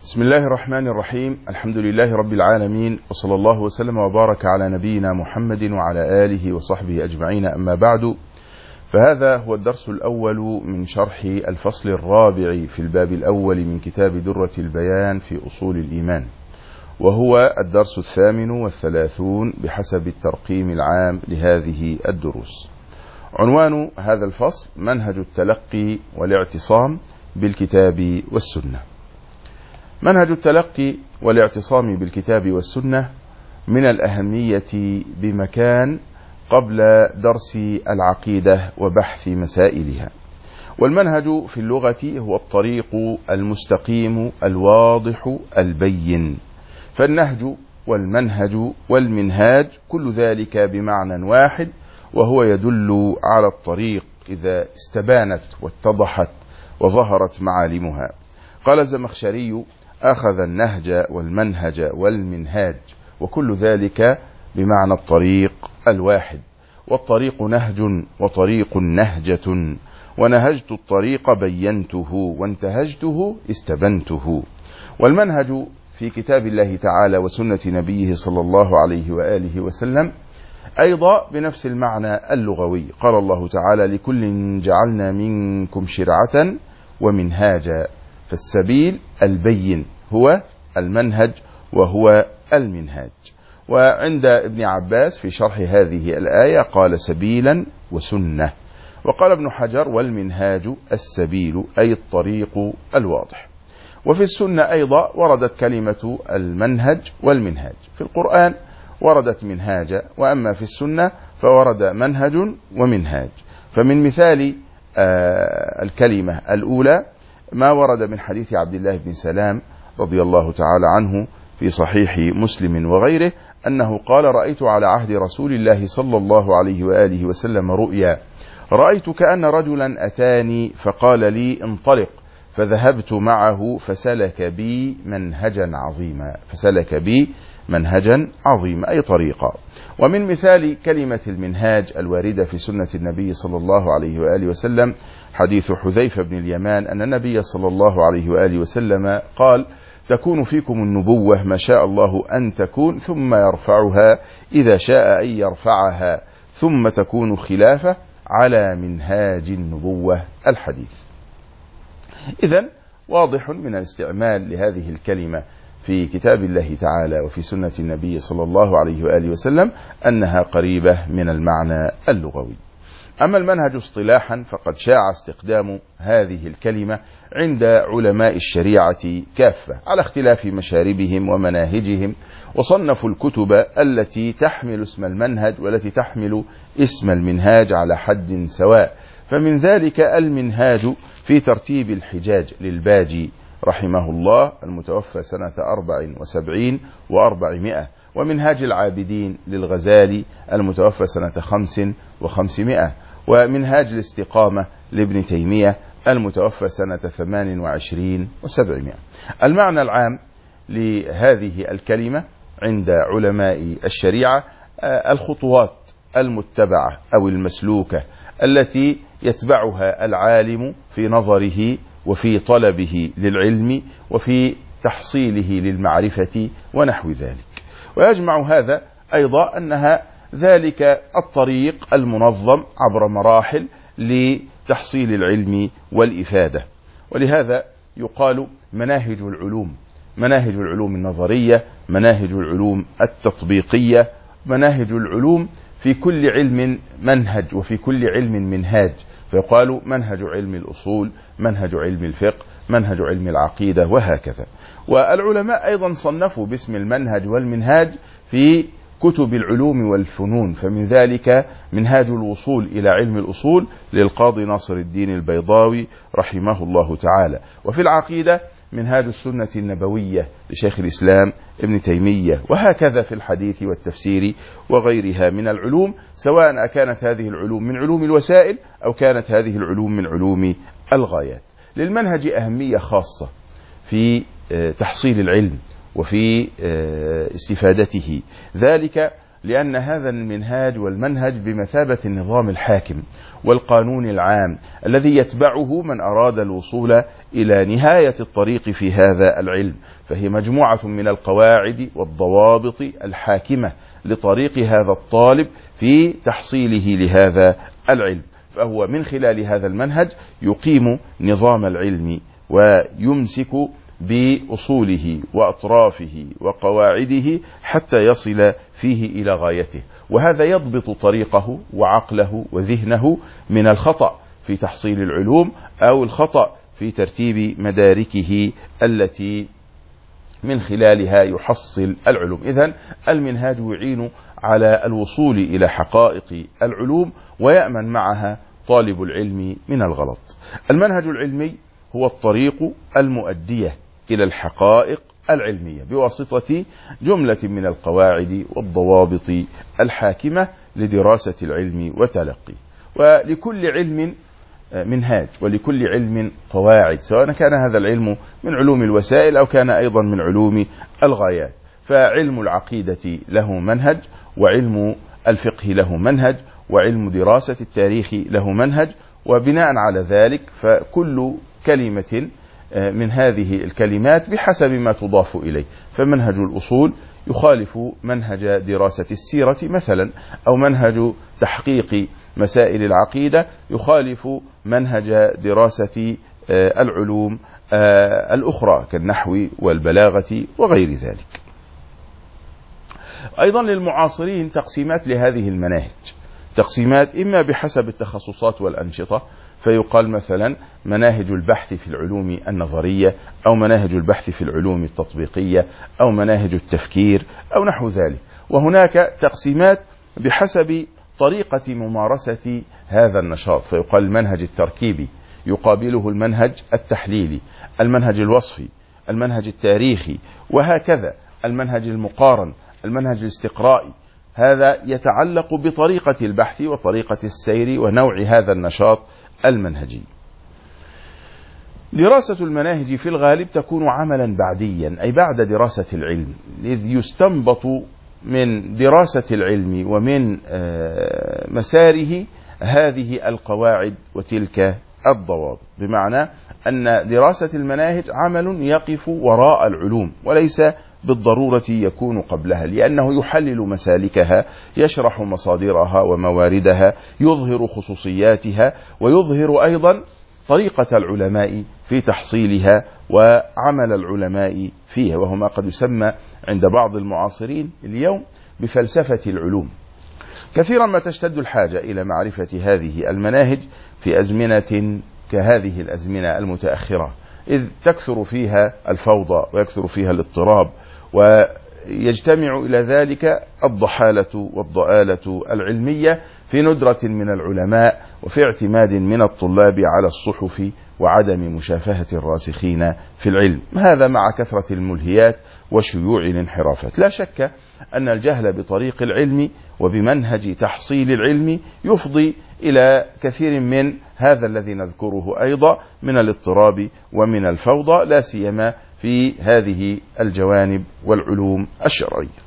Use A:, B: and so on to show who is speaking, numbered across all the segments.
A: بسم الله الرحمن الرحيم. الحمد لله رب العالمين، وصلى الله وسلم وبارك على نبينا محمد وعلى آله وصحبه أجمعين. أما بعد، فهذا هو الدرس الأول من شرح الفصل الرابع في الباب الأول من كتاب درة البيان في أصول الإيمان، وهو الدرس 38 بحسب الترقيم العام لهذه الدروس. عنوان هذا الفصل: منهج التلقي والاعتصام بالكتاب والسنة. منهج التلقي والاعتصام بالكتاب والسنة من الأهمية بمكان قبل درس العقيدة وبحث مسائلها. والمنهج في اللغة هو الطريق المستقيم الواضح البين، فالنهج والمنهج والمنهاج كل ذلك بمعنى واحد، وهو يدل على الطريق إذا استبانت واتضحت وظهرت معالمها. قال الزمخشري: أخذ النهج والمنهج والمنهاج، وكل ذلك بمعنى الطريق الواحد. والطريق نهج وطريق نهجة، ونهجت الطريق بينته، وانتهجته استبنته. والمنهج في كتاب الله تعالى وسنة نبيه صلى الله عليه وآله وسلم أيضا بنفس المعنى اللغوي. قال الله تعالى: لكل جعلنا منكم شرعة ومنهاجا. فالسبيل البين هو المنهج وهو المنهاج. وعند ابن عباس في شرح هذه الآية قال: سبيلا وسنة. وقال ابن حجر: والمنهاج السبيل أي الطريق الواضح. وفي السنة أيضا وردت كلمة المنهج والمنهاج. في القرآن وردت منهاجا، وأما في السنة فورد منهج ومنهاج. فمن مثال الكلمة الأولى ما ورد من حديث عبد الله بن سلام رضي الله تعالى عنه في صحيح مسلم وغيره أنه قال: رأيت على عهد رسول الله صلى الله عليه وآله وسلم رؤيا، رأيت كأن رجلا أتاني فقال لي: انطلق، فذهبت معه فسلك بي منهجا عظيما. فسلك بي منهجا عظيما أي طريقا. ومن مثال كلمة المنهاج الواردة في سنة النبي صلى الله عليه وآله وسلم حديث حذيفة بن اليمان أن النبي صلى الله عليه وآله وسلم قال: تكون فيكم النبوة ما شاء الله أن تكون، ثم يرفعها إذا شاء أن يرفعها، ثم تكون خلافة على منهاج النبوة. الحديث. إذن واضح من الاستعمال لهذه الكلمة في كتاب الله تعالى وفي سنة النبي صلى الله عليه وآله وسلم أنها قريبة من المعنى اللغوي. أما المنهج اصطلاحا فقد شاع استخدام هذه الكلمة عند علماء الشريعة كافة على اختلاف مشاربهم ومناهجهم، وصنفوا الكتب التي تحمل اسم المنهج والتي تحمل اسم المنهاج على حد سواء. فمن ذلك المنهاج في ترتيب الحجاج للباجي رحمه الله المتوفى سنة 74 و400، ومنهاج العابدين للغزالي المتوفى سنة 5 و500، ومنهاج الاستقامة لابن تيمية المتوفى سنة 28 و700. المعنى العام لهذه الكلمة عند علماء الشريعة الخطوات المتبعة أو المسلوكة التي يتبعها العالم في نظره وفي طلبه للعلم وفي تحصيله للمعرفة ونحو ذلك. ويجمع هذا أيضا أنها ذلك الطريق المنظم عبر مراحل لتحصيل العلم والإفادة. ولهذا يقال مناهج العلوم: مناهج العلوم النظرية، مناهج العلوم التطبيقية، مناهج العلوم في كل علم منهج وفي كل علم منهاج. فيقال منهج علم الأصول، منهج علم الفقه، منهج علم العقيدة، وهكذا. والعلماء أيضا صنفوا باسم المنهج والمنهاج في كتب العلوم والفنون، فمن ذلك منهاج الوصول إلى علم الأصول للقاضي ناصر الدين البيضاوي رحمه الله تعالى. وفي العقيدة منهاج السنة النبوية لشيخ الإسلام ابن تيمية، وهكذا في الحديث والتفسير وغيرها من العلوم، سواء كانت هذه العلوم من علوم الوسائل أو كانت هذه العلوم من علوم الغايات. للمنهج أهمية خاصة في تحصيل العلم وفي استفادته، ذلك لأن هذا المنهاج والمنهج بمثابة النظام الحاكم والقانون العام الذي يتبعه من أراد الوصول إلى نهاية الطريق في هذا العلم، فهي مجموعة من القواعد والضوابط الحاكمة لطريق هذا الطالب في تحصيله لهذا العلم. فهو من خلال هذا المنهج يقيم نظام العلم ويمسك بأصوله وأطرافه وقواعده حتى يصل فيه إلى غايته، وهذا يضبط طريقه وعقله وذهنه من الخطأ في تحصيل العلوم أو الخطأ في ترتيب مداركه التي من خلالها يحصل العلوم. إذن المنهاج يعين على الوصول إلى حقائق العلوم ويأمن معها طالب العلم من الغلط. المنهج العلمي هو الطريق المؤدية إلى الحقائق العلمية بواسطة جملة من القواعد والضوابط الحاكمة لدراسة العلم وتلقيه. ولكل علم منهاج ولكل علم قواعد، سواء كان هذا العلم من علوم الوسائل أو كان أيضا من علوم الغايات. فعلم العقيدة له منهج، وعلم الفقه له منهج، وعلم دراسة التاريخ له منهج، وبناء على ذلك فكل كلمة من هذه الكلمات بحسب ما تضاف إليه. فمنهج الأصول يخالف منهج دراسة السيرة مثلا، أو منهج تحقيق مسائل العقيدة يخالف منهج دراسة العلوم الأخرى كالنحو والبلاغة وغير ذلك. أيضا للمعاصرين تقسيمات لهذه المناهج، تقسيمات إما بحسب التخصصات والأنشطة، فيقال مثلا مناهج البحث في العلوم النظرية، أو مناهج البحث في العلوم التطبيقية، أو مناهج التفكير أو نحو ذلك. وهناك تقسيمات بحسب طريقة ممارسة هذا النشاط، فيقال المنهج التركيبي يقابله المنهج التحليلي، المنهج الوصفي، المنهج التاريخي، وهكذا المنهج المقارن، المنهج الاستقرائي. هذا يتعلق بطريقة البحث وطريقة السير ونوع هذا النشاط المنهجي. دراسة المناهج في الغالب تكون عملا بعديا، أي بعد دراسة العلم، إذ يستنبط من دراسة العلم ومن مساره هذه القواعد وتلك الضوابط، بمعنى أن دراسة المناهج عمل يقف وراء العلوم وليس بالضرورة يكون قبلها، لأنه يحلل مسالكها، يشرح مصادرها ومواردها، يظهر خصوصياتها، ويظهر أيضا طريقة العلماء في تحصيلها وعمل العلماء فيها، وهو ما قد يسمى عند بعض المعاصرين اليوم بفلسفة العلوم. كثيرا ما تشتد الحاجة إلى معرفة هذه المناهج في أزمنة كهذه الأزمنة المتأخرة، إذ تكثر فيها الفوضى ويكثر فيها الاضطراب، ويجتمع إلى ذلك الضحالة والضآلة العلمية في ندرة من العلماء وفي اعتماد من الطلاب على الصحف وعدم مشافهة الراسخين في العلم. هذا مع كثرة الملهيات وشيوع الانحرافات. لا شك أن الجهل بطريق العلم وبمنهج تحصيل العلم يفضي إلى كثير من هذا الذي نذكره أيضا من الاضطراب ومن الفوضى، لا سيما في هذه الجوانب والعلوم الشرعية.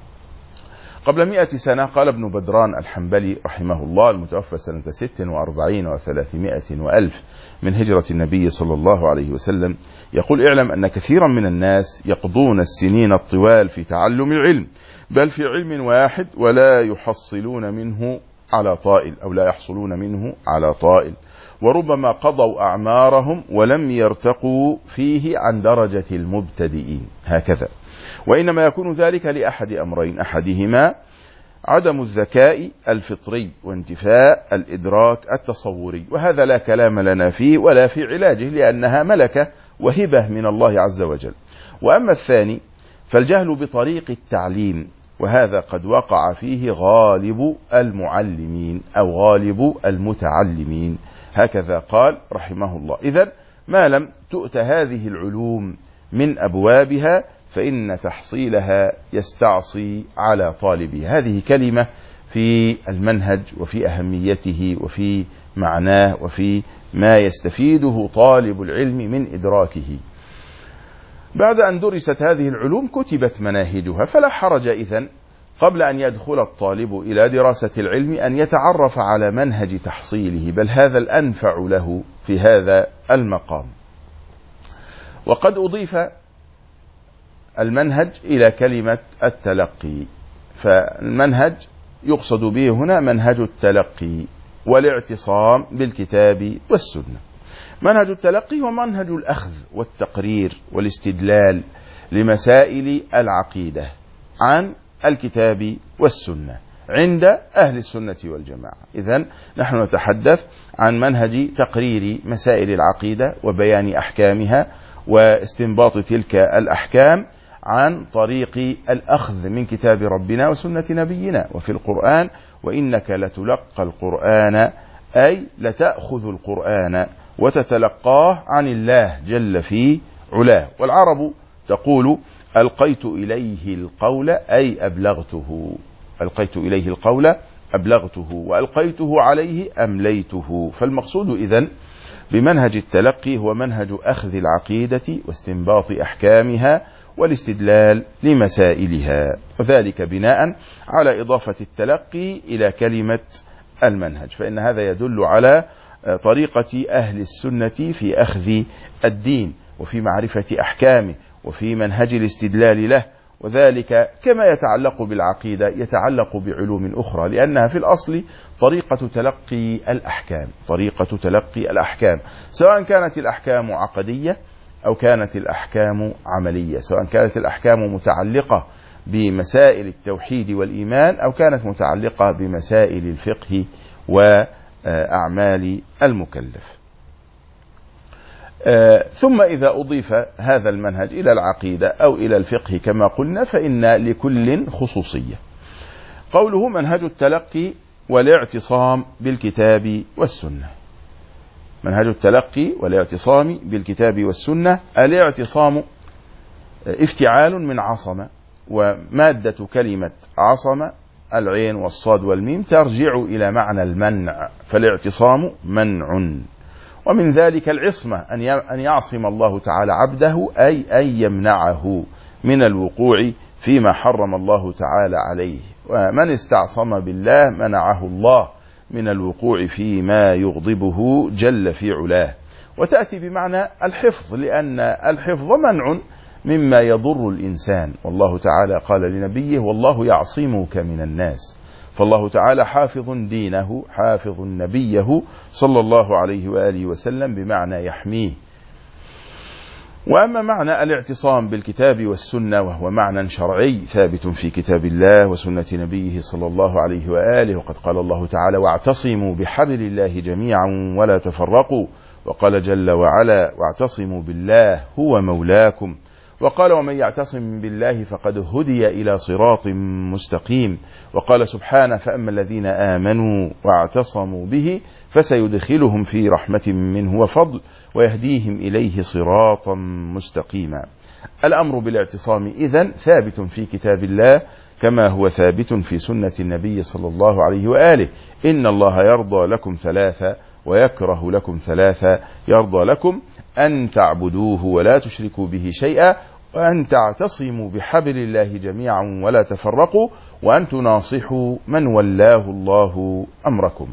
A: قبل 100 سنة قال ابن بدران الحنبلي رحمه الله، المتوفى سنة 46 و300 وألف من هجرة النبي صلى الله عليه وسلم، يقول: اعلم أن كثيرا من الناس يقضون السنين الطوال في تعلم العلم، بل في علم واحد، ولا يحصلون منه على طائل، أو لا يحصلون منه على طائل، وربما قضوا أعمارهم ولم يرتقوا فيه عن درجة المبتدئين. هكذا. وإنما يكون ذلك لأحد أمرين: أحدهما عدم الذكاء الفطري وانتفاء الإدراك التصوري، وهذا لا كلام لنا فيه ولا في علاجه، لأنها ملكة وهبة من الله عز وجل. وأما الثاني فالجهل بطريق التعليم، وهذا قد وقع فيه غالب المعلمين أو غالب المتعلمين. هكذا قال رحمه الله. إذن ما لم تؤت هذه العلوم من أبوابها فإن تحصيلها يستعصي على طالبها. هذه كلمة في المنهج وفي أهميته وفي معناه وفي ما يستفيده طالب العلم من إدراكه. بعد أن درست هذه العلوم كتبت مناهجها، فلا حرج إذن قبل أن يدخل الطالب إلى دراسة العلم أن يتعرف على منهج تحصيله، بل هذا الأنفع له في هذا المقام. وقد أضيف المنهج إلى كلمة التلقي، فالمنهج يقصد به هنا منهج التلقي والاعتصام بالكتاب والسنة. منهج التلقي هو منهج الأخذ والتقرير والاستدلال لمسائل العقيدة عن الكتاب والسنة عند أهل السنة والجماعة. إذن نحن نتحدث عن منهج تقرير مسائل العقيدة وبيان أحكامها واستنباط تلك الأحكام عن طريق الأخذ من كتاب ربنا وسنة نبينا. وفي القرآن وإنك لتلقى القرآن أي لتأخذ القرآن وتتلقاه عن الله جل في علاه. والعرب تقول ألقيت إليه القول أي أبلغته، ألقيت إليه القول أبلغته، وألقيته عليه أمليته. فالمقصود إذن بمنهج التلقي هو منهج أخذ العقيدة واستنباط أحكامها والاستدلال لمسائلها، وذلك بناء على إضافة التلقي إلى كلمة المنهج، فإن هذا يدل على طريقة أهل السنة في أخذ الدين وفي معرفة أحكامه وفي منهج الاستدلال له. وذلك كما يتعلق بالعقيدة يتعلق بعلوم أخرى، لأنها في الأصل طريقة تلقي الأحكام، طريقة تلقي الأحكام، سواء كانت الأحكام عقدية أو كانت الأحكام عملية، سواء كانت الأحكام متعلقة بمسائل التوحيد والإيمان أو كانت متعلقة بمسائل الفقه وأعمال المكلف. ثم إذا أضيف هذا المنهج إلى العقيدة أو إلى الفقه كما قلنا فإن لكل خصوصية. قوله منهج التلقي والاعتصام بالكتاب والسنة. منهج التلقي والاعتصام بالكتاب والسنة، الاعتصام افتعال من عصم، ومادة كلمة عصم العين والصاد والميم ترجع إلى معنى المنع، فالاعتصام منع. ومن ذلك العصمة أن يعصم الله تعالى عبده أي أن يمنعه من الوقوع فيما حرم الله تعالى عليه، ومن استعصم بالله منعه الله من الوقوع فيما يغضبه جل في علاه. وتأتي بمعنى الحفظ، لأن الحفظ منع مما يضر الإنسان، والله تعالى قال لنبيه والله يعصمك من الناس، فالله تعالى حافظ دينه، حافظ نبيه صلى الله عليه وآله وسلم بمعنى يحميه. وأما معنى الاعتصام بالكتاب والسنة وهو معنى شرعي ثابت في كتاب الله وسنة نبيه صلى الله عليه وآله، وقد قال الله تعالى واعتصموا بحبل الله جميعا ولا تفرقوا، وقال جل وعلا واعتصموا بالله هو مولاكم، وقال ومن يعتصم بالله فقد هدي إلى صراط مستقيم، وقال سبحانه فأما الذين آمنوا واعتصموا به فسيدخلهم في رحمة منه وفضل ويهديهم إليه صراطا مستقيما. الأمر بالاعتصام إذن ثابت في كتاب الله كما هو ثابت في سنة النبي صلى الله عليه وآله. إن الله يرضى لكم ثلاثة ويكره لكم ثلاثة: يرضى لكم أن تعبدوه ولا تشركوا به شيئا، وأن تعتصموا بحبل الله جميعا ولا تفرقوا، وأن تناصحوا من ولاه الله أمركم.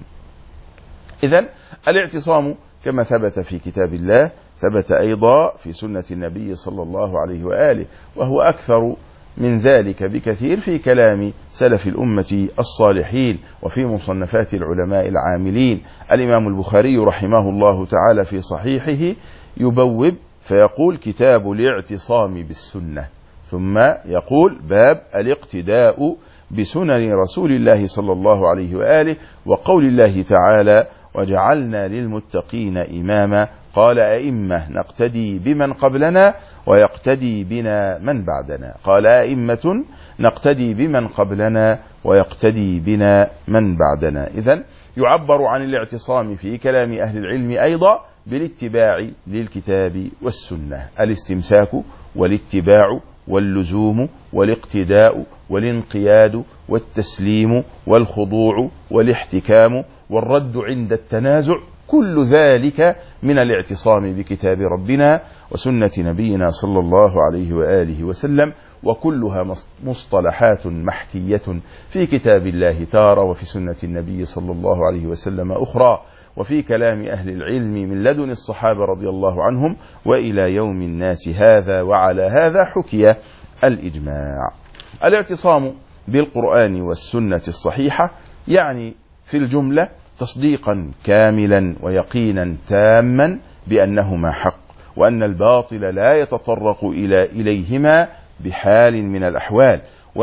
A: إذن الاعتصام كما ثبت في كتاب الله ثبت أيضا في سنة النبي صلى الله عليه وآله، وهو أكثر من ذلك بكثير في كلام سلف الأمة الصالحين وفي مصنفات العلماء العاملين. الإمام البخاري رحمه الله تعالى في صحيحه يبوب فيقول كتاب الاعتصام بالسنة، ثم يقول باب الاقتداء بسنن رسول الله صلى الله عليه وآله، وقول الله تعالى وجعلنا للمتقين إماما، قال أئمة نقتدي بمن قبلنا ويقتدي بنا من بعدنا، قال أئمة نقتدي بمن قبلنا ويقتدي بنا من بعدنا. إذن يعبر عن الاعتصام في كلام أهل العلم أيضا بالاتباع للكتاب والسنة، الاستمساك والاتباع واللزوم والاقتداء والانقياد والتسليم والخضوع والاحتكام والرد عند التنازع، كل ذلك من الاعتصام بكتاب ربنا وسنة نبينا صلى الله عليه وآله وسلم، وكلها مصطلحات محكية في كتاب الله تارة، وفي سنة النبي صلى الله عليه وسلم أخرى، وفي كلام أهل العلم من لدن الصحابة رضي الله عنهم وإلى يوم الناس هذا. وعلى هذا حكي الإجماع. الاعتصام بالقرآن والسنة الصحيحة يعني في الجملة تصديقا كاملا ويقينا تاما بأنهما حق، وأن الباطل لا يتطرق إليهما بحال من الأحوال،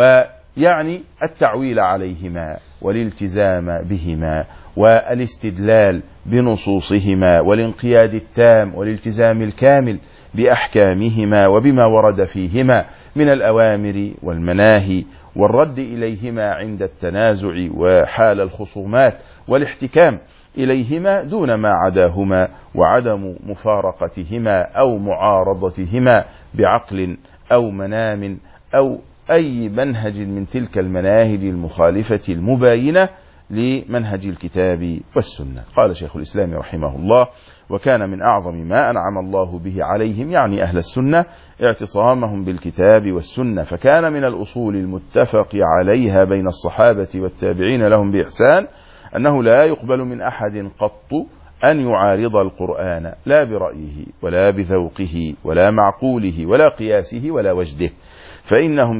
A: ويعني التعويل عليهما والالتزام بهما والاستدلال بنصوصهما والانقياد التام والالتزام الكامل بأحكامهما وبما ورد فيهما من الأوامر والمناهي، والرد إليهما عند التنازع وحال الخصومات، والاحتكام إليهما دون ما عداهما، وعدم مفارقتهما أو معارضتهما بعقل أو منام أو أي منهج من تلك المناهج المخالفة المباينة لمنهج الكتاب والسنة. قال شيخ الإسلام رحمه الله: وكان من أعظم ما أنعم الله به عليهم، يعني أهل السنة، اعتصامهم بالكتاب والسنة، فكان من الأصول المتفق عليها بين الصحابة والتابعين لهم بإحسان أنه لا يقبل من أحد قط أن يعارض القرآن، لا برأيه ولا بذوقه ولا معقوله ولا قياسه ولا وجده، فإنهم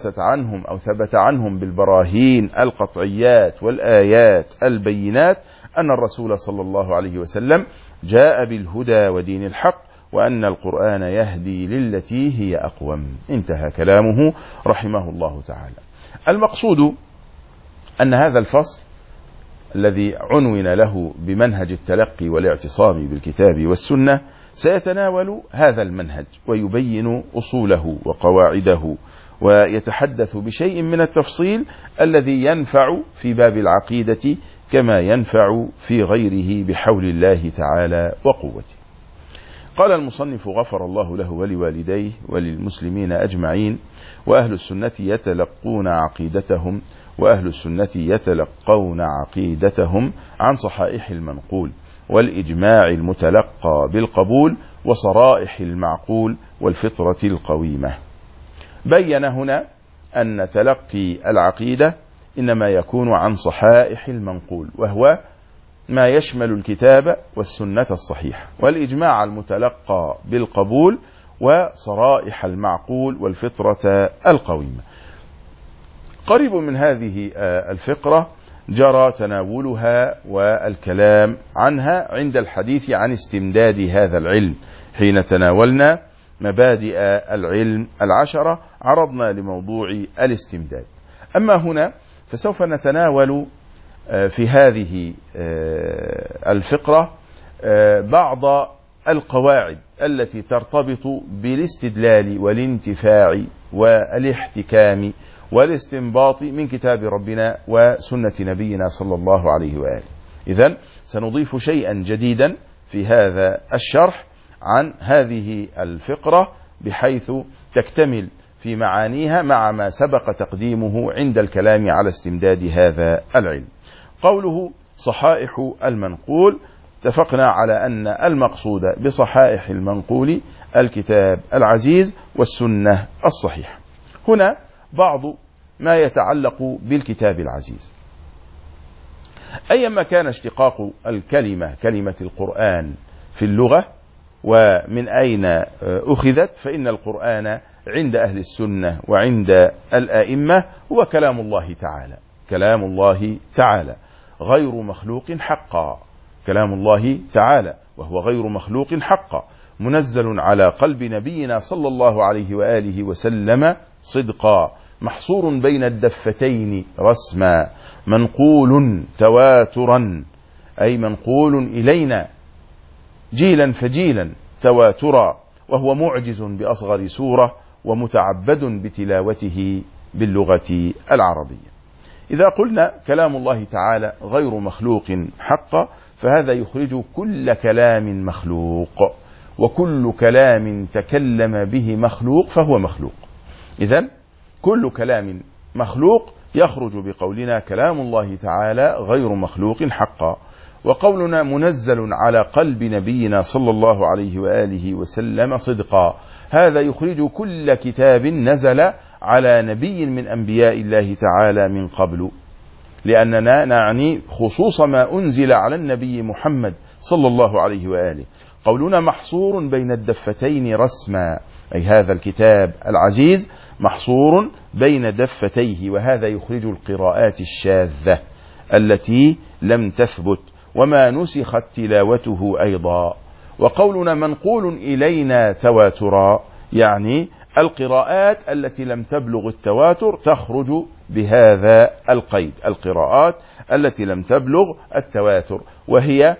A: ثبت عنهم بالبراهين القطعيات والآيات البينات أن الرسول صلى الله عليه وسلم جاء بالهدى ودين الحق، وأن القرآن يهدي للتي هي أقوم. انتهى كلامه رحمه الله تعالى. المقصود أن هذا الفصل الذي عنون له بمنهج التلقي والاعتصام بالكتاب والسنة سيتناول هذا المنهج ويبين أصوله وقواعده، ويتحدث بشيء من التفصيل الذي ينفع في باب العقيدة كما ينفع في غيره بحول الله تعالى وقوته. قال المصنف غفر الله له ولوالديه وللمسلمين أجمعين: وأهل السنة يتلقون عقيدتهم عن صحائح المنقول والإجماع المتلقى بالقبول وصرائح المعقول والفطرة القويمة. بين هنا أن تلقي العقيدة إنما يكون عن صحائح المنقول، وهو ما يشمل الكتاب والسنة الصحيحة، والإجماع المتلقى بالقبول وصرائح المعقول والفطرة القويمة. قريب من هذه الفقرة جرى تناولها والكلام عنها عند الحديث عن استمداد هذا العلم. حين تناولنا مبادئ العلم 10 عرضنا لموضوع الاستمداد. أما هنا فسوف نتناول في هذه الفقرة بعض القواعد التي ترتبط بالاستدلال والانتفاع والاحتكام والاستنباط من كتاب ربنا وسنة نبينا صلى الله عليه وآله. إذن سنضيف شيئا جديدا في هذا الشرح عن هذه الفقرة بحيث تكتمل في معانيها مع ما سبق تقديمه عند الكلام على استمداد هذا العلم. قوله صحائح المنقول، اتفقنا على أن المقصود بصحائح المنقول الكتاب العزيز والسنة الصحيحة. هنا بعض ما يتعلق بالكتاب العزيز. أيما كان اشتقاق كلمة القرآن في اللغة ومن أين أخذت، فإن القرآن عند أهل السنة وعند الآئمة هو كلام الله تعالى غير مخلوق حقا، كلام الله تعالى وهو غير مخلوق حقا، منزل على قلب نبينا صلى الله عليه وآله وسلم صدقا، محصور بين الدفتين رسما، منقول تواترا، أي منقول إلينا جيلا فجيلا تواترا، وهو معجز بأصغر سورة ومتعبد بتلاوته باللغة العربية. إذا قلنا كلام الله تعالى غير مخلوق حقا، فهذا يخرج كل كلام مخلوق، وكل كلام تكلم به مخلوق فهو مخلوق. إذن كل كلام مخلوق يخرج بقولنا كلام الله تعالى غير مخلوق حقا، وقولنا منزل على قلب نبينا صلى الله عليه وآله وسلم صدقا. هذا يخرج كل كتاب نزل على نبي من أنبياء الله تعالى من قبل، لأننا نعني خصوص ما أنزل على النبي محمد صلى الله عليه وآله. قولنا محصور بين الدفتين رسما، أي هذا الكتاب العزيز محصور بين دفتيه، وهذا يخرج القراءات الشاذة التي لم تثبت وما نسخت تلاوته أيضا. وقولنا منقول إلينا تواترا، يعني القراءات التي لم تبلغ التواتر تخرج بهذا القيد، القراءات التي لم تبلغ التواتر، وهي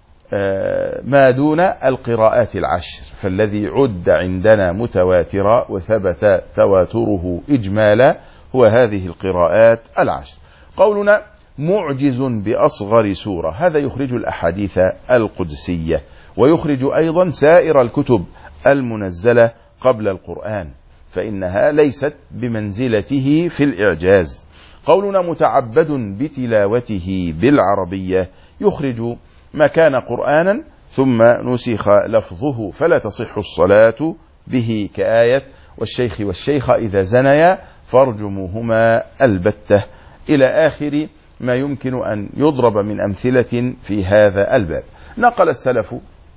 A: ما دون القراءات العشر، فالذي عد عندنا متواترا وثبت تواتره إجمالا هو هذه القراءات العشر. قولنا معجز بأصغر سورة، هذا يخرج الأحاديث القدسية، ويخرج أيضا سائر الكتب المنزلة قبل القرآن، فإنها ليست بمنزلته في الإعجاز. قولنا متعبد بتلاوته بالعربية، يخرج ما كان قرآنا ثم نسخ لفظه فلا تصح الصلاة به، كآية والشيخ والشيخة إذا زنيا فارجموهما البتة، إلى آخر ما يمكن أن يضرب من أمثلة في هذا الباب. نقل السلف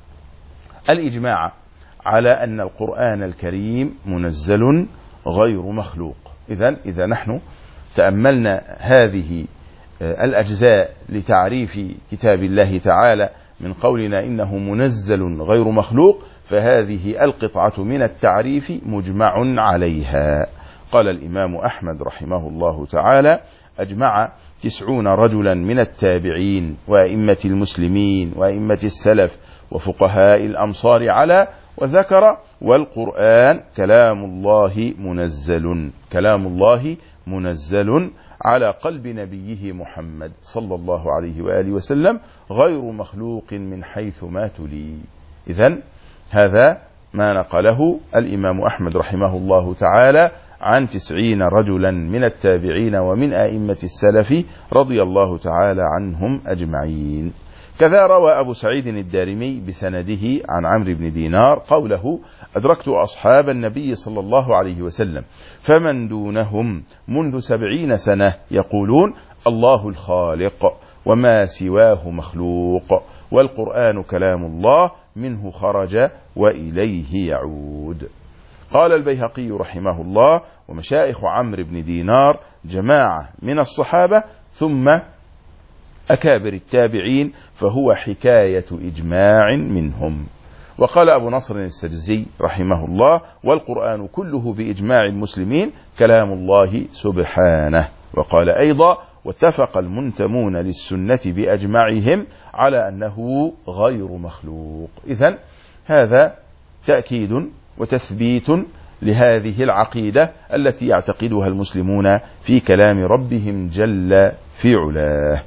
A: الإجماع على أن القرآن الكريم منزل غير مخلوق. إذا نحن تأملنا هذه الأجزاء لتعريف كتاب الله تعالى من قولنا إنه منزل غير مخلوق، فهذه القطعة من التعريف مجمع عليها. قال الإمام أحمد رحمه الله تعالى: أجمع 90 رجلا من التابعين وأئمة المسلمين وأئمة السلف وفقهاء الأمصار على، وذكر: والقرآن كلام الله منزل على قلب نبيه محمد صلى الله عليه وآله وسلم غير مخلوق من حيث ما تلي. إذن هذا ما نقله الإمام أحمد رحمه الله تعالى عن 90 رجلا من التابعين ومن أئمة السلف رضي الله تعالى عنهم أجمعين. كذا روى أبو سعيد الدارمي بسنده عن عمرو بن دينار قوله: أدركت أصحاب النبي صلى الله عليه وسلم فمن دونهم منذ 70 سنة يقولون: الله الخالق وما سواه مخلوق، والقرآن كلام الله منه خرج وإليه يعود. قال البيهقي رحمه الله: ومشايخ عمرو بن دينار جماعة من الصحابة ثم أكابر التابعين، فهو حكاية إجماع منهم. وقال أبو نصر السجزي رحمه الله: والقرآن كله بإجماع المسلمين كلام الله سبحانه. وقال أيضا: واتفق المنتمون للسنة بأجمعهم على أنه غير مخلوق. إذن هذا تأكيد وتثبيت لهذه العقيدة التي يعتقدها المسلمون في كلام ربهم جل في علاه.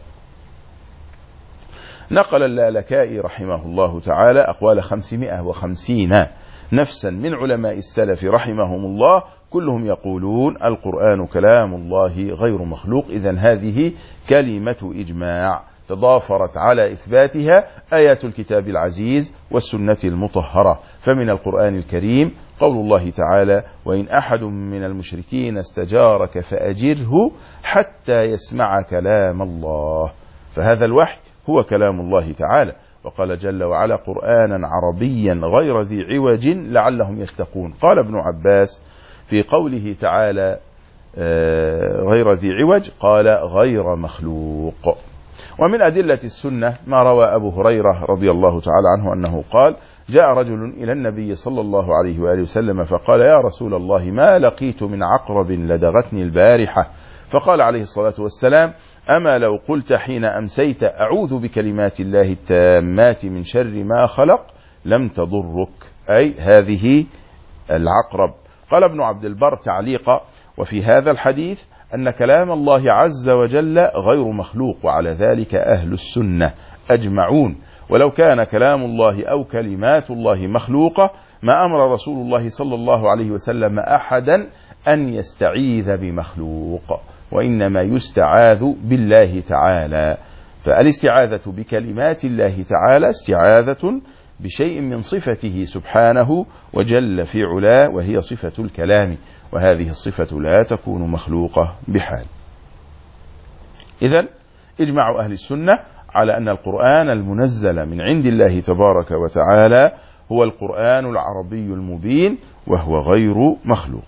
A: نقل اللالكائي رحمه الله تعالى أقوال 550 نفسا من علماء السلف رحمهم الله، كلهم يقولون القرآن كلام الله غير مخلوق. إذن هذه كلمة إجماع تضافرت على إثباتها آيات الكتاب العزيز والسنة المطهرة. فمن القرآن الكريم قول الله تعالى: وإن أحد من المشركين استجارك فأجره حتى يسمع كلام الله، فهذا الوحي هو كلام الله تعالى. وقال جل وعلا: قرآنا عربيا غير ذي عوج لعلهم يتقون. قال ابن عباس في قوله تعالى غير ذي عوج قال غير مخلوق. ومن أدلة السنة ما روى أبو هريرة رضي الله تعالى عنه أنه قال: جاء رجل إلى النبي صلى الله عليه وآله وسلم فقال: يا رسول الله، ما لقيت من عقرب لدغتني البارحة. فقال عليه الصلاة والسلام: أما لو قلت حين أمسيت أعوذ بكلمات الله التامات من شر ما خلق لم تضرك، أي هذه العقرب. قال ابن عبد البر تعليقا: وفي هذا الحديث أن كلام الله عز وجل غير مخلوق، وعلى ذلك أهل السنة أجمعون. ولو كان كلام الله أو كلمات الله مخلوقة ما أمر رسول الله صلى الله عليه وسلم أحدا أن يستعيذ بمخلوق. وإنما يستعاذ بالله تعالى. فالاستعاذة بكلمات الله تعالى استعاذة بشيء من صفته سبحانه وجل في علاه، وهي صفة الكلام، وهذه الصفة لا تكون مخلوقة بحال. إذن إجماع أهل السنة على أن القرآن المنزل من عند الله تبارك وتعالى هو القرآن العربي المبين، وهو غير مخلوق.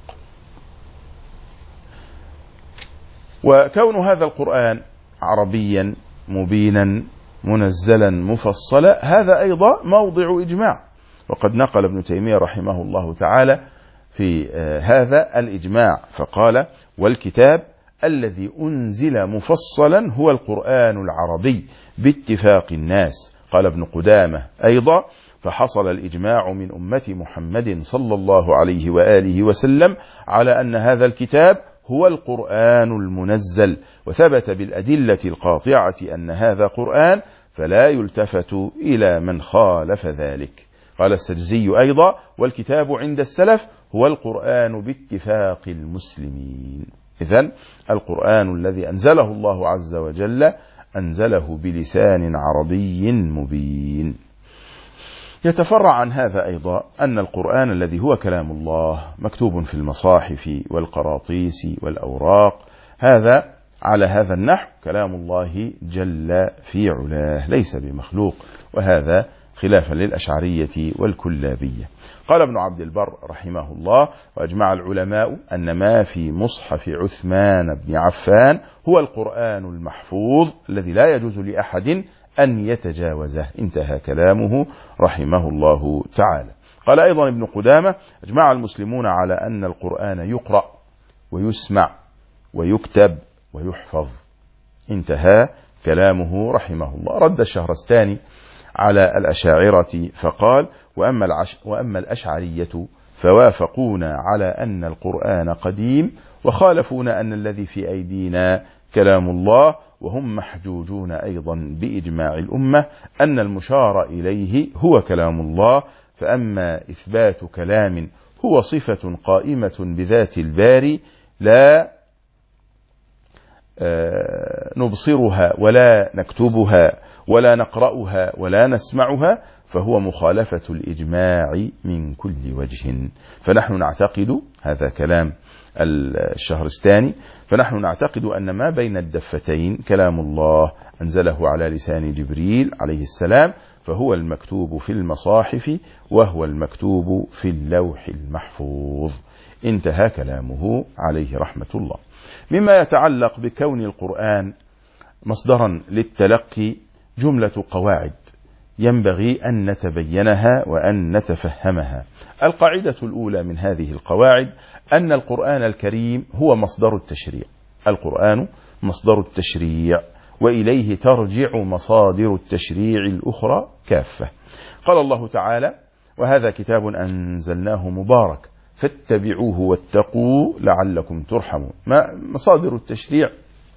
A: وكون هذا القرآن عربيا مبينا منزلا مفصلا هذا أيضا موضع إجماع، وقد نقل ابن تيمية رحمه الله تعالى في هذا الإجماع فقال: والكتاب الذي أنزل مفصلا هو القرآن العربي باتفاق الناس. قال ابن قدامة أيضا: فحصل الإجماع من أمة محمد صلى الله عليه وآله وسلم على أن هذا الكتاب هو القرآن المنزل، وثبت بالأدلة القاطعة أن هذا قرآن، فلا يلتفت إلى من خالف ذلك. قال السجزي أيضا: والكتاب عند السلف هو القرآن باتفاق المسلمين. إذن القرآن الذي أنزله الله عز وجل أنزله بلسان عربي مبين. يتفرع عن هذا أيضا أن القرآن الذي هو كلام الله مكتوب في المصاحف والقراطيس والأوراق، هذا على هذا النحو كلام الله جل في علاه ليس بمخلوق، وهذا خلافا للأشعرية والكلابية. قال ابن عبد البر رحمه الله: وأجمع العلماء أن ما في مصحف عثمان بن عفان هو القرآن المحفوظ الذي لا يجوز لأحد أن يتجاوزه. انتهى كلامه رحمه الله تعالى. قال أيضا ابن قدامة: أجمع المسلمون على أن القرآن يقرأ ويسمع ويكتب ويحفظ. انتهى كلامه رحمه الله. رد الشهرستاني على الأشاعرة فقال: وأما الأشعرية فوافقونا على أن القرآن قديم، وخالفونا أن الذي في أيدينا كلام الله، وهم محجوجون أيضا بإجماع الأمة أن المشار إليه هو كلام الله. فأما إثبات كلام هو صفة قائمة بذات الباري لا نبصرها ولا نكتبها ولا نقرأها ولا نسمعها، فهو مخالفة الإجماع من كل وجه. فنحن نعتقد، هذا كلام الشهرستاني، فنحن نعتقد أن ما بين الدفتين كلام الله أنزله على لسان جبريل عليه السلام، فهو المكتوب في المصاحف وهو المكتوب في اللوح المحفوظ. انتهى كلامه عليه رحمة الله. مما يتعلق بكون القرآن مصدرا للتلقي جملة قواعد ينبغي أن نتبينها وأن نتفهمها. القاعدة الأولى من هذه القواعد أن القرآن الكريم هو مصدر التشريع. القرآن مصدر التشريع، وإليه ترجع مصادر التشريع الأخرى كافة. قال الله تعالى: وهذا كتاب أنزلناه مبارك فاتبعوه واتقوا لعلكم ترحمون. مصادر التشريع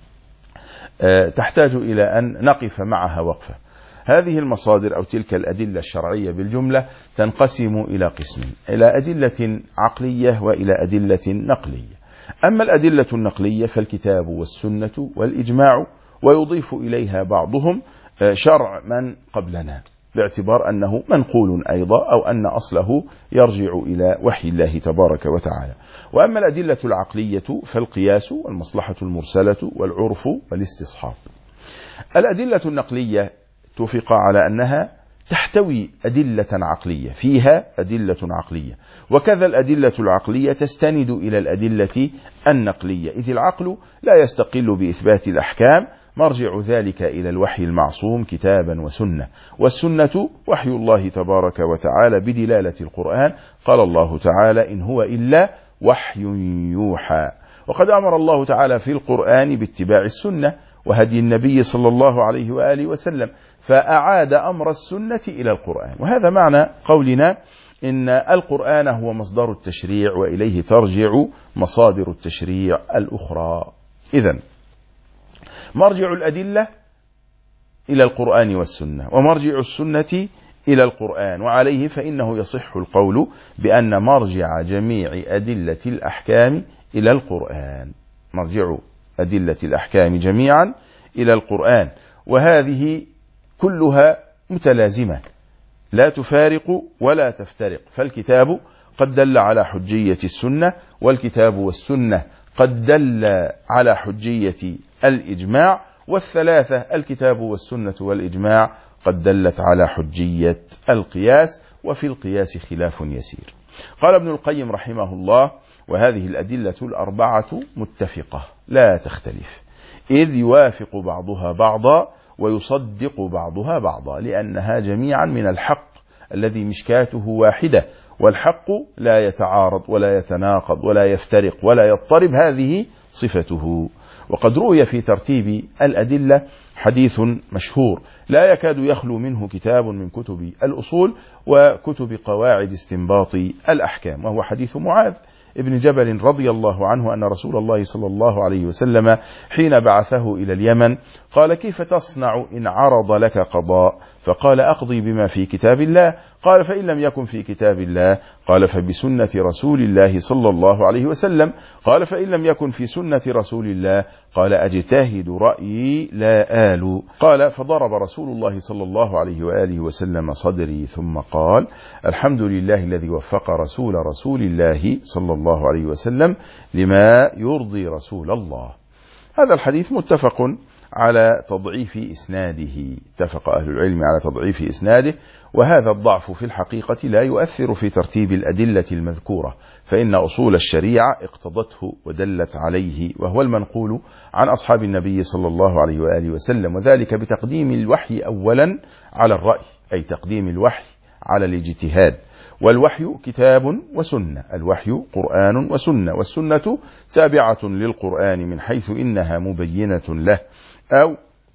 A: تحتاج إلى أن نقف معها وقفة. هذه المصادر أو تلك الأدلة الشرعية بالجملة تنقسم إلى قسمين: إلى أدلة عقلية وإلى أدلة نقلية. أما الأدلة النقلية فالكتاب والسنة والإجماع، ويضيف إليها بعضهم شرع من قبلنا باعتبار أنه منقول أيضا، أو أن أصله يرجع إلى وحي الله تبارك وتعالى. وأما الأدلة العقلية فالقياس والمصلحة المرسلة والعرف والاستصحاب. الأدلة النقلية توفق على أنها تحتوي أدلة عقلية، فيها أدلة عقلية، وكذا الأدلة العقلية تستند إلى الأدلة النقلية، إذ العقل لا يستقل بإثبات الأحكام، مرجع ذلك إلى الوحي المعصوم كتابا وسنة، والسنة وحي الله تبارك وتعالى بدلالة القرآن. قال الله تعالى: إن هو إلا وحي يوحى. وقد أمر الله تعالى في القرآن باتباع السنة وهدي النبي صلى الله عليه وآله وسلم، فأعاد أمر السنة إلى القرآن. وهذا معنى قولنا إن القرآن هو مصدر التشريع، وإليه ترجع مصادر التشريع الأخرى. إذن مرجع الأدلة إلى القرآن والسنة، ومرجع السنة إلى القرآن، وعليه فإنه يصح القول بأن مرجع جميع أدلة الأحكام إلى القرآن. مرجع أدلة الأحكام جميعا إلى القرآن، وهذه كلها متلازمة لا تفارق ولا تفترق، فالكتاب قد دل على حجية السنة، والكتاب والسنة قد دل على حجية الإجماع، والثلاثة الكتاب والسنة والإجماع قد دلت على حجية القياس، وفي القياس خلاف يسير. قال ابن القيم رحمه الله: وهذه الأدلة الأربعة متفقة لا تختلف، إذ يوافق بعضها بعضا ويصدق بعضها بعضا، لأنها جميعا من الحق الذي مشكاته واحدة، والحق لا يتعارض ولا يتناقض ولا يفترق ولا يضطرب، هذه صفته. وقد روي في ترتيب الأدلة حديث مشهور لا يكاد يخلو منه كتاب من كتب الأصول وكتب قواعد استنباط الأحكام، وهو حديث معاذ ابن جبل رضي الله عنه أن رسول الله صلى الله عليه وسلم حين بعثه إلى اليمن قال: كيف تصنع إن عرض لك قضاء؟ فقال: أقضي بما في كتاب الله. قال: فإن لم يكن في كتاب الله؟ قال: فبسنة رسول الله صلى الله عليه وسلم. قال: فإن لم يكن في سنة رسول الله؟ قال: أجتهد رأيي لا آل. قال: فضرب رسول الله صلى الله عليه وآله وسلم صدري ثم قال: الحمد لله الذي وفق رسول الله صلى الله عليه وسلم لما يرضي رسول الله. هذا الحديث متفق على تضعيف إسناده، اتفق أهل العلم على تضعيف إسناده، وهذا الضعف في الحقيقة لا يؤثر في ترتيب الأدلة المذكورة، فإن أصول الشريعة اقتضته ودلت عليه، وهو المنقول عن أصحاب النبي صلى الله عليه وآله وسلم، وذلك بتقديم الوحي أولا على الرأي، أي تقديم الوحي على الاجتهاد. والوحي كتاب وسنة، الوحي قرآن وسنة، والسنة تابعة للقرآن من حيث إنها مبينة له أو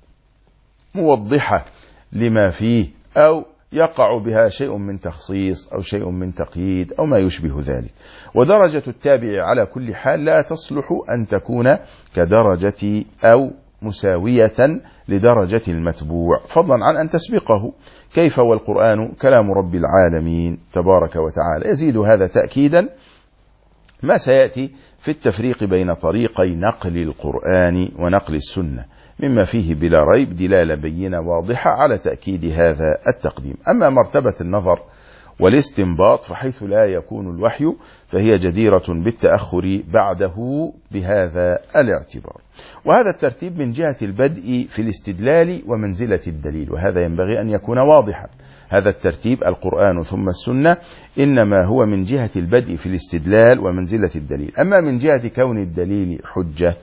A: موضحة لما فيه، أو يقع بها شيء من تخصيص أو شيء من تقييد أو ما يشبه ذلك. ودرجة التابع على كل حال لا تصلح أن تكون كدرجة أو مساوية لدرجة المتبوع، فضلا عن أن تسبقه. كيف والقرآن كلام رب العالمين تبارك وتعالى؟ يزيد هذا تأكيدا ما سيأتي في التفريق بين طريقي نقل القرآن ونقل السنة، مما فيه بلا ريب دلالة بينة واضحة على تأكيد هذا التقديم. أما مرتبة النظر والاستنباط فحيث لا يكون الوحي فهي جديرة بالتأخر بعده بهذا الاعتبار. وهذا الترتيب من جهة البدء في الاستدلال ومنزلة الدليل، وهذا ينبغي أن يكون واضحا. هذا الترتيب القرآن ثم السنة إنما هو من جهة البدء في الاستدلال ومنزلة الدليل. أما من جهة كون الدليل حجة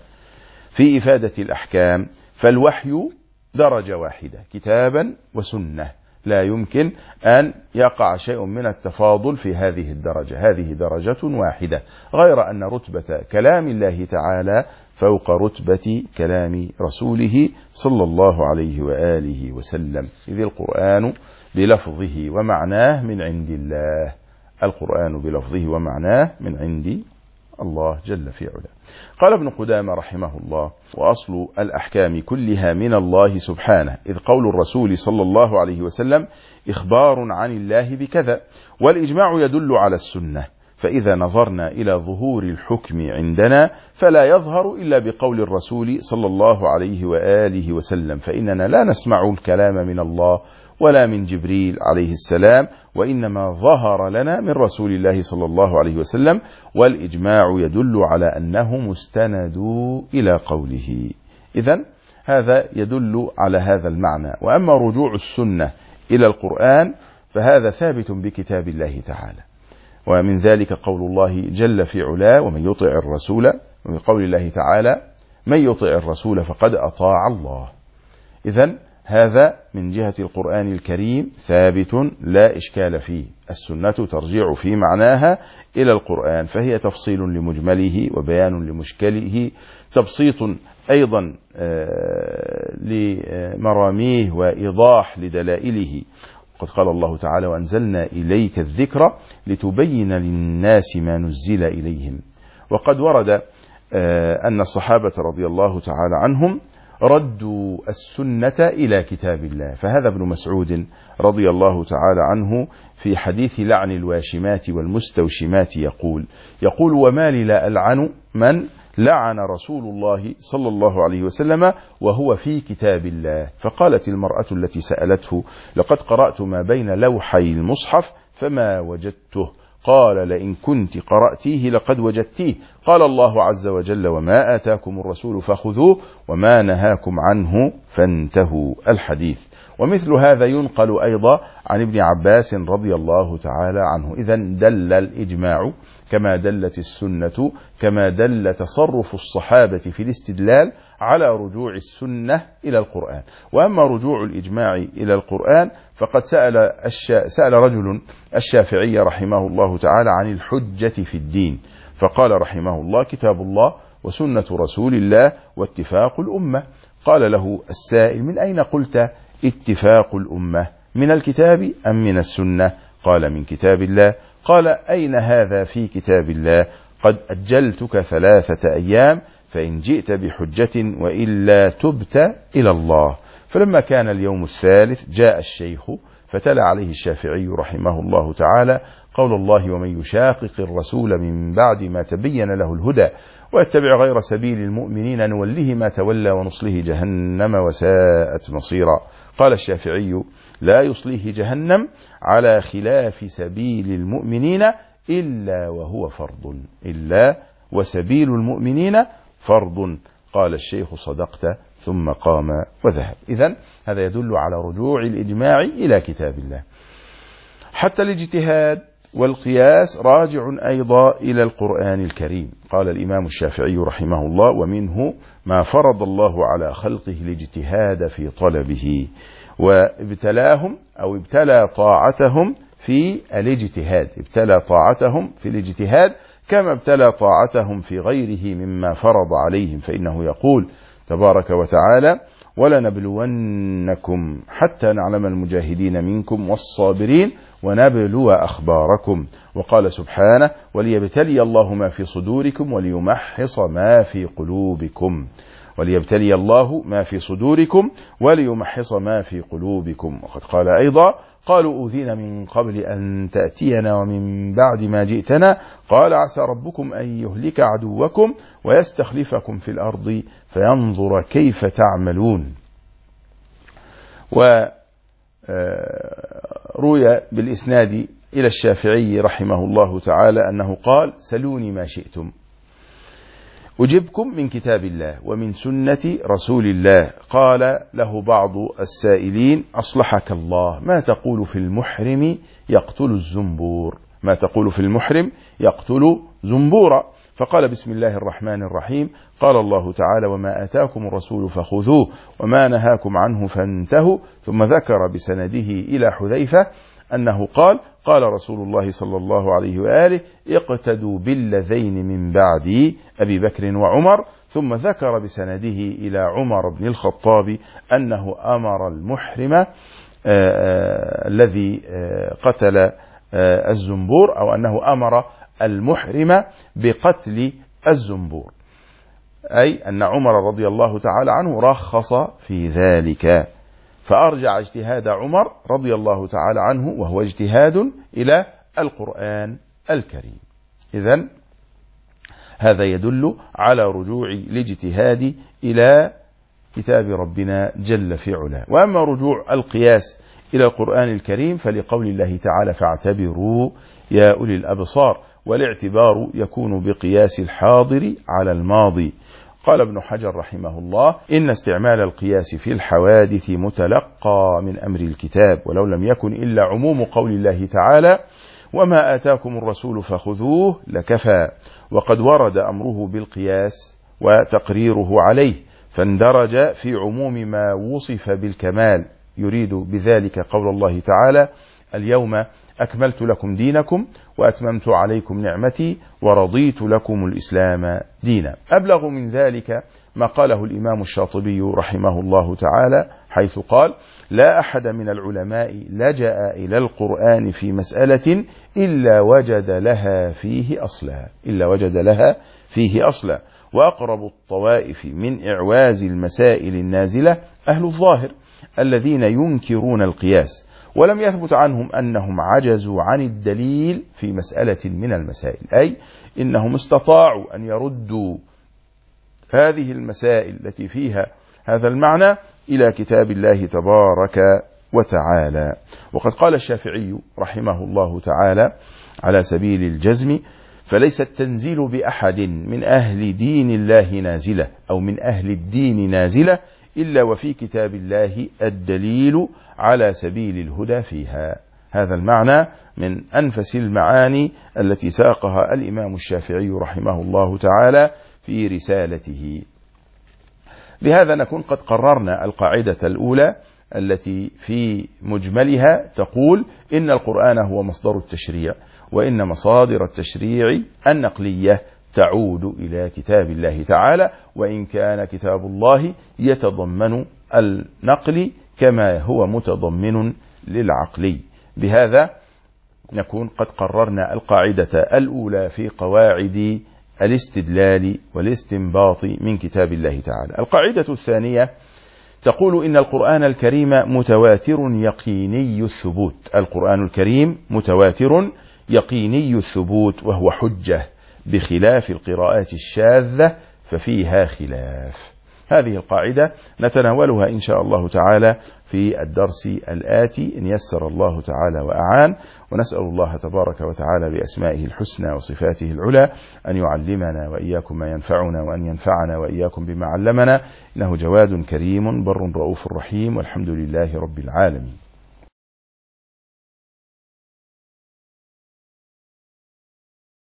A: في إفادة الأحكام فالوحي درجة واحدة، كتابا وسنة، لا يمكن أن يقع شيء من التفاضل في هذه الدرجة، هذه درجة واحدة، غير أن رتبة كلام الله تعالى فوق رتبة كلام رسوله صلى الله عليه وآله وسلم، إذ القرآن بلفظه ومعناه من عند الله، القرآن بلفظه ومعناه من عند الله جل في علاه. قال ابن قدامة رحمه الله: وأصل الأحكام كلها من الله سبحانه، إذ قول الرسول صلى الله عليه وسلم إخبار عن الله بكذا، والإجماع يدل على السنة، فإذا نظرنا إلى ظهور الحكم عندنا فلا يظهر إلا بقول الرسول صلى الله عليه وآله وسلم، فإننا لا نسمع الكلام من الله ولا من جبريل عليه السلام، وإنما ظهر لنا من رسول الله صلى الله عليه وسلم، والإجماع يدل على أنه مستند إلى قوله. إذن هذا يدل على هذا المعنى. وأما رجوع السنة إلى القرآن فهذا ثابت بكتاب الله تعالى، ومن ذلك قول الله جل في علاه: ومن يطع الرسول، ومن قول الله تعالى: من يطع الرسول فقد أطاع الله. إذن هذا من جهة القرآن الكريم ثابت لا إشكال فيه. السنة ترجع في معناها إلى القرآن، فهي تفصيل لمجمله وبيان لمشكله، تبسيط أيضا لمراميه وإيضاح لدلائله. قد قال الله تعالى: وأنزلنا إليك الذكر لتبين للناس ما نزل إليهم. وقد ورد أن الصحابة رضي الله تعالى عنهم ردوا السنة إلى كتاب الله، فهذا ابن مسعود رضي الله تعالى عنه في حديث لعن الواشمات والمستوشمات يقول: وما لي لا ألعن من لعن رسول الله صلى الله عليه وسلم وهو في كتاب الله. فقالت المرأة التي سألته: لقد قرأت ما بين لوحي المصحف فما وجدته. قال: لئن كنت قرأتيه لقد وجدتيه. قال الله عز وجل: وما آتاكم الرسول فخذوه وما نهاكم عنه فانتهوا. الحديث. ومثل هذا ينقل أيضا عن ابن عباس رضي الله تعالى عنه. إذن دل الإجماع كما دلت السنة، كما دل تصرف الصحابة في الاستدلال على رجوع السنة إلى القرآن. وأما رجوع الإجماع إلى القرآن فقد سأل رجل الشافعي رحمه الله تعالى عن الحجة في الدين، فقال رحمه الله: كتاب الله وسنة رسول الله واتفاق الأمة. قال له السائل: من أين قلت اتفاق الأمة، من الكتاب أم من السنة؟ قال: من كتاب الله. قال: أين هذا في كتاب الله؟ قد أجلتك 3 أيام فإن جئت بحجة وإلا تبت إلى الله. فلما كان اليوم الثالث جاء الشيخ فتلا عليه الشافعي رحمه الله تعالى قول الله: ومن يشاقق الرسول من بعد ما تبين له الهدى ويتبع غير سبيل المؤمنين نوله ما تولى ونصله جهنم وساءت مصيرا. قال الشافعي: لا يصليه جهنم على خلاف سبيل المؤمنين إلا وهو فرض، إلا وسبيل المؤمنين فرض. قال الشيخ: صدقت، ثم قام وذهب. إذن هذا يدل على رجوع الإجماع إلى كتاب الله. حتى الاجتهاد والقياس راجع أيضا إلى القرآن الكريم. قال الإمام الشافعي رحمه الله: ومنه ما فرض الله على خلقه الاجتهاد في طلبه، وابتلاهم أو ابتلى طاعتهم في الاجتهاد، ابتلى طاعتهم في الاجتهاد كما ابتلى طاعتهم في غيره مما فرض عليهم. فإنه يقول تبارك وتعالى: ولنبلونكم حتى نعلم المجاهدين منكم والصابرين ونبلو أخباركم. وقال سبحانه: وليبتلي الله ما في صدوركم وليمحص ما في قلوبكم. وليبتلي الله ما في صدوركم وليمحص ما في قلوبكم. وقد قال أيضا: قالوا أوذينا من قبل أن تأتينا ومن بعد ما جئتنا قال عسى ربكم أن يهلك عدوكم ويستخلفكم في الأرض فينظر كيف تعملون. وروي بالإسناد إلى الشافعي رحمه الله تعالى أنه قال: سلوني ما شئتم أجبكم من كتاب الله ومن سنة رسول الله. قال له بعض السائلين: أصلحك الله، ما تقول في المحرم يقتل الزنبور؟ ما تقول في المحرم يقتل زنبورا؟ فقال: بسم الله الرحمن الرحيم. قال الله تعالى: وما آتاكم الرسول فخذوه وما نهاكم عنه فانتهوا. ثم ذكر بسنده إلى حذيفة أنه قال: قال رسول الله صلى الله عليه وآله: اقتدوا بالذين من بعدي أبي بكر وعمر. ثم ذكر بسنده إلى عمر بن الخطاب أنه أمر المحرم الذي قتل الزنبور، أو أنه أمر المحرم بقتل الزنبور، أي أن عمر رضي الله تعالى عنه رخص في ذلك. فأرجع اجتهاد عمر رضي الله تعالى عنه وهو اجتهاد إلى القرآن الكريم. إذن هذا يدل على رجوع الاجتهاد إلى كتاب ربنا جل في علاه. وأما رجوع القياس إلى القرآن الكريم فلقول الله تعالى: فاعتبروا يا أولي الأبصار. والاعتبار يكون بقياس الحاضر على الماضي. قال ابن حجر رحمه الله: إن استعمال القياس في الحوادث متلقى من أمر الكتاب، ولو لم يكن إلا عموم قول الله تعالى: وما آتاكم الرسول فخذوه لكفى. وقد ورد أمره بالقياس وتقريره عليه، فاندرج في عموم ما وصف بالكمال، يريد بذلك قول الله تعالى: اليوم أكملت لكم دينكم وأتممت عليكم نعمتي ورضيت لكم الإسلام دينا. أبلغ من ذلك ما قاله الإمام الشاطبي رحمه الله تعالى، حيث قال: لا أحد من العلماء لجأ إلى القرآن في مسألة إلا وجد لها فيه أصلا، وأقرب الطوائف من إعواز المسائل النازلة أهل الظاهر الذين ينكرون القياس، ولم يثبت عنهم أنهم عجزوا عن الدليل في مسألة من المسائل، أي إنهم استطاعوا أن يردوا هذه المسائل التي فيها هذا المعنى إلى كتاب الله تبارك وتعالى. وقد قال الشافعي رحمه الله تعالى على سبيل الجزم: فليس التنزيل بأحد من أهل دين الله نازلة أو من أهل الدين نازلة إلا وفي كتاب الله الدليل على سبيل الهدى فيها. هذا المعنى من أنفس المعاني التي ساقها الإمام الشافعي رحمه الله تعالى في رسالته. بهذا نكون قد قررنا القاعدة الأولى التي في مجملها تقول إن القرآن هو مصدر التشريع، وإن مصادر التشريع النقلية تعود إلى كتاب الله تعالى، وإن كان كتاب الله يتضمن النقل كما هو متضمن للعقل. بهذا نكون قد قررنا القاعدة الأولى في قواعد الاستدلال والاستنباط من كتاب الله تعالى. القاعدة الثانية تقول إن القرآن الكريم متواتر يقيني الثبوت. القرآن الكريم متواتر يقيني الثبوت، وهو حجة بخلاف القراءات الشاذة ففيها خلاف. هذه القاعدة نتناولها إن شاء الله تعالى في الدرس الآتي إن يسر الله تعالى وأعان، ونسأل الله تبارك وتعالى بأسمائه الحسنى وصفاته العلى أن يعلمنا وإياكم ما ينفعنا، وأن ينفعنا وإياكم بما علمنا، إنه جواد كريم بر رؤوف رحيم، والحمد لله رب العالمين.